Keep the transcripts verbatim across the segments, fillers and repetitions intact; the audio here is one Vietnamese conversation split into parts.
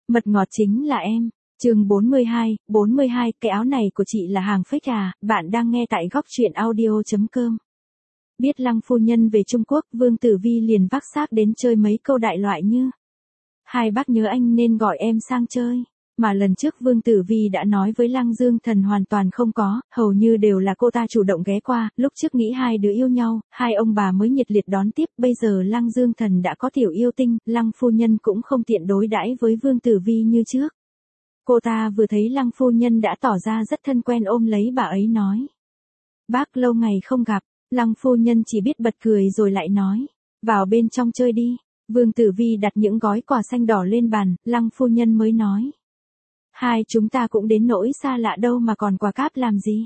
Mật ngọt chính là em. Chương bốn mươi hai, bốn mươi hai, cái áo này của chị là hàng fake à, bạn đang nghe tại góc truyện audio chấm com. Biết Lăng phu nhân về Trung Quốc, Vương Tử Vi liền vác xác đến chơi mấy câu đại loại như: hai bác nhớ anh nên gọi em sang chơi. Mà lần trước Vương Tử Vi đã nói với Lăng Dương Thần hoàn toàn không có, hầu như đều là cô ta chủ động ghé qua, lúc trước nghĩ hai đứa yêu nhau, hai ông bà mới nhiệt liệt đón tiếp, bây giờ Lăng Dương Thần đã có tiểu yêu tinh, Lăng phu nhân cũng không tiện đối đãi với Vương Tử Vi như trước. Cô ta vừa thấy Lăng phu nhân đã tỏ ra rất thân quen ôm lấy bà ấy nói: bác lâu ngày không gặp. Lăng phu nhân chỉ biết bật cười rồi lại nói: vào bên trong chơi đi. Vương Tử Vi đặt những gói quà xanh đỏ lên bàn, Lăng phu nhân mới nói: hai chúng ta cũng đến nỗi xa lạ đâu mà còn quà cáp làm gì.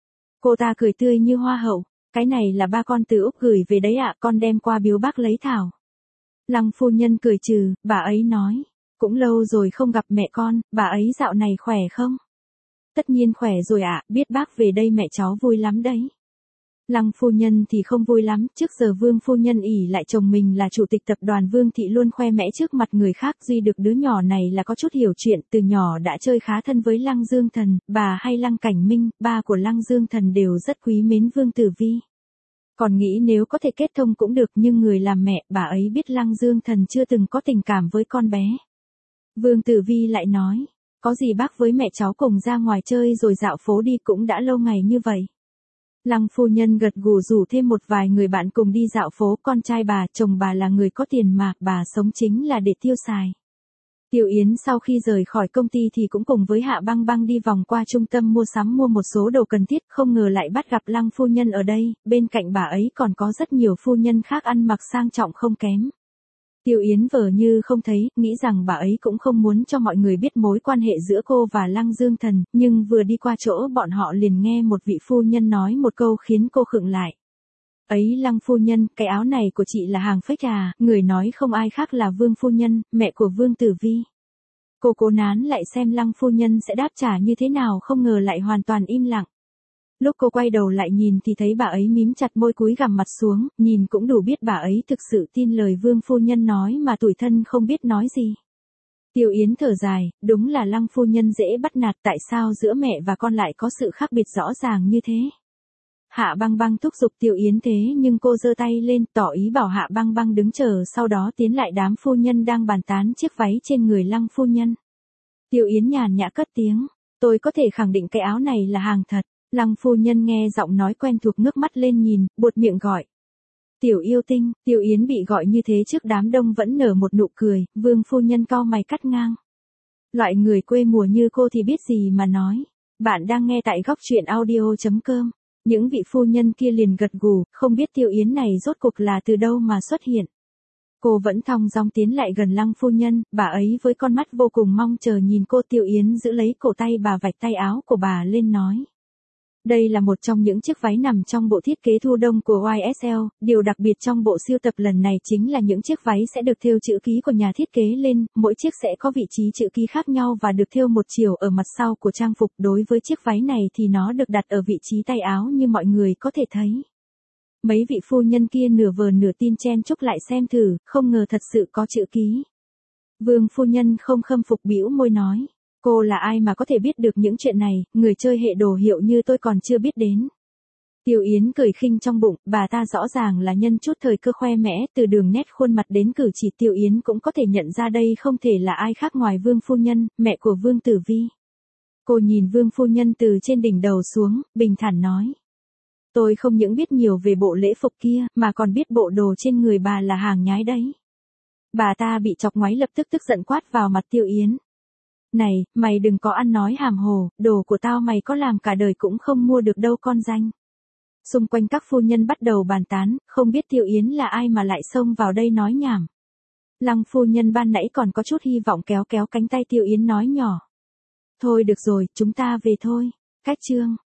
Cô ta cười tươi như hoa hậu: cái này là ba con từ Úc gửi về đấy ạ, con đem qua biếu bác lấy thảo. Lăng phu nhân cười trừ, bà ấy nói: cũng lâu rồi không gặp mẹ con, bà ấy dạo này khỏe không? Tất nhiên khỏe rồi ạ, biết bác về đây mẹ cháu vui lắm đấy. Lăng phu nhân thì không vui lắm, trước giờ Vương phu nhân ỷ lại chồng mình là chủ tịch tập đoàn Vương thị luôn khoe mẽ trước mặt người khác, duy được đứa nhỏ này là có chút hiểu chuyện, từ nhỏ đã chơi khá thân với Lăng Dương Thần, bà hay Lăng Cảnh Minh, ba của Lăng Dương Thần đều rất quý mến Vương Tử Vi. Còn nghĩ nếu có thể kết thông cũng được, nhưng người làm mẹ, bà ấy biết Lăng Dương Thần chưa từng có tình cảm với con bé. Vương Tử Vi lại nói: có gì bác với mẹ cháu cùng ra ngoài chơi rồi dạo phố đi, cũng đã lâu ngày như vậy. Lăng phu nhân gật gù rủ thêm một vài người bạn cùng đi dạo phố, con trai bà, chồng bà là người có tiền mà, bà sống chính là để tiêu xài. Tiểu Yến sau khi rời khỏi công ty thì cũng cùng với Hạ Băng Băng đi vòng qua trung tâm mua sắm mua một số đồ cần thiết, không ngờ lại bắt gặp Lăng phu nhân ở đây, bên cạnh bà ấy còn có rất nhiều phu nhân khác ăn mặc sang trọng không kém. Tiểu Yến vờ như không thấy, nghĩ rằng bà ấy cũng không muốn cho mọi người biết mối quan hệ giữa cô và Lăng Dương Thần, nhưng vừa đi qua chỗ bọn họ liền nghe một vị phu nhân nói một câu khiến cô khựng lại. Ấy Lăng phu nhân, cái áo này của chị là hàng fake à, người nói không ai khác là Vương phu nhân, mẹ của Vương Tử Vi. Cô cố nán lại xem Lăng phu nhân sẽ đáp trả như thế nào, không ngờ lại hoàn toàn im lặng. Lúc cô quay đầu lại nhìn thì thấy bà ấy mím chặt môi cúi gằm mặt xuống, nhìn cũng đủ biết bà ấy thực sự tin lời Vương phu nhân nói mà tủi thân không biết nói gì. Tiểu Yến thở dài, đúng là Lăng phu nhân dễ bắt nạt, tại sao giữa mẹ và con lại có sự khác biệt rõ ràng như thế. Hạ Băng Băng thúc giục Tiểu Yến thế nhưng cô giơ tay lên tỏ ý bảo Hạ Băng Băng đứng chờ, sau đó tiến lại đám phu nhân đang bàn tán chiếc váy trên người Lăng phu nhân. Tiểu Yến nhàn nhã cất tiếng: tôi có thể khẳng định cái áo này là hàng thật. Lăng phu nhân nghe giọng nói quen thuộc ngước mắt lên nhìn, buột miệng gọi: tiểu yêu tinh. Tiểu Yến bị gọi như thế trước đám đông vẫn nở một nụ cười, Vương phu nhân cau mày cắt ngang: loại người quê mùa như cô thì biết gì mà nói. Bạn đang nghe tại góc truyện audio chấm com. Những vị phu nhân kia liền gật gù, không biết Tiểu Yến này rốt cuộc là từ đâu mà xuất hiện. Cô vẫn thong dong tiến lại gần Lăng phu nhân, bà ấy với con mắt vô cùng mong chờ nhìn cô. Tiểu Yến giữ lấy cổ tay bà, vạch tay áo của bà lên nói: đây là một trong những chiếc váy nằm trong bộ thiết kế thu đông của Y S L, điều đặc biệt trong bộ sưu tập lần này chính là những chiếc váy sẽ được thêu chữ ký của nhà thiết kế lên, mỗi chiếc sẽ có vị trí chữ ký khác nhau và được thêu một chiều ở mặt sau của trang phục. Đối với chiếc váy này thì nó được đặt ở vị trí tay áo như mọi người có thể thấy. Mấy vị phu nhân kia nửa vờ nửa tin chen chúc lại xem thử, không ngờ thật sự có chữ ký. Vương phu nhân không khâm phục bĩu môi nói: cô là ai mà có thể biết được những chuyện này, người chơi hệ đồ hiệu như tôi còn chưa biết đến. Tiểu Yến cười khinh trong bụng, bà ta rõ ràng là nhân chút thời cơ khoe mẽ, từ đường nét khuôn mặt đến cử chỉ Tiểu Yến cũng có thể nhận ra đây không thể là ai khác ngoài Vương phu nhân, mẹ của Vương Tử Vi. Cô nhìn Vương phu nhân từ trên đỉnh đầu xuống, bình thản nói: tôi không những biết nhiều về bộ lễ phục kia, mà còn biết bộ đồ trên người bà là hàng nhái đấy. Bà ta bị chọc ngoáy lập tức tức giận quát vào mặt Tiểu Yến: này, mày đừng có ăn nói hàm hồ, đồ của tao mày có làm cả đời cũng không mua được đâu con danh. Xung quanh các phu nhân bắt đầu bàn tán, không biết Tiểu Yến là ai mà lại xông vào đây nói nhảm. Lăng phu nhân ban nãy còn có chút hy vọng kéo kéo cánh tay Tiểu Yến nói nhỏ: thôi được rồi, chúng ta về thôi. Cách chương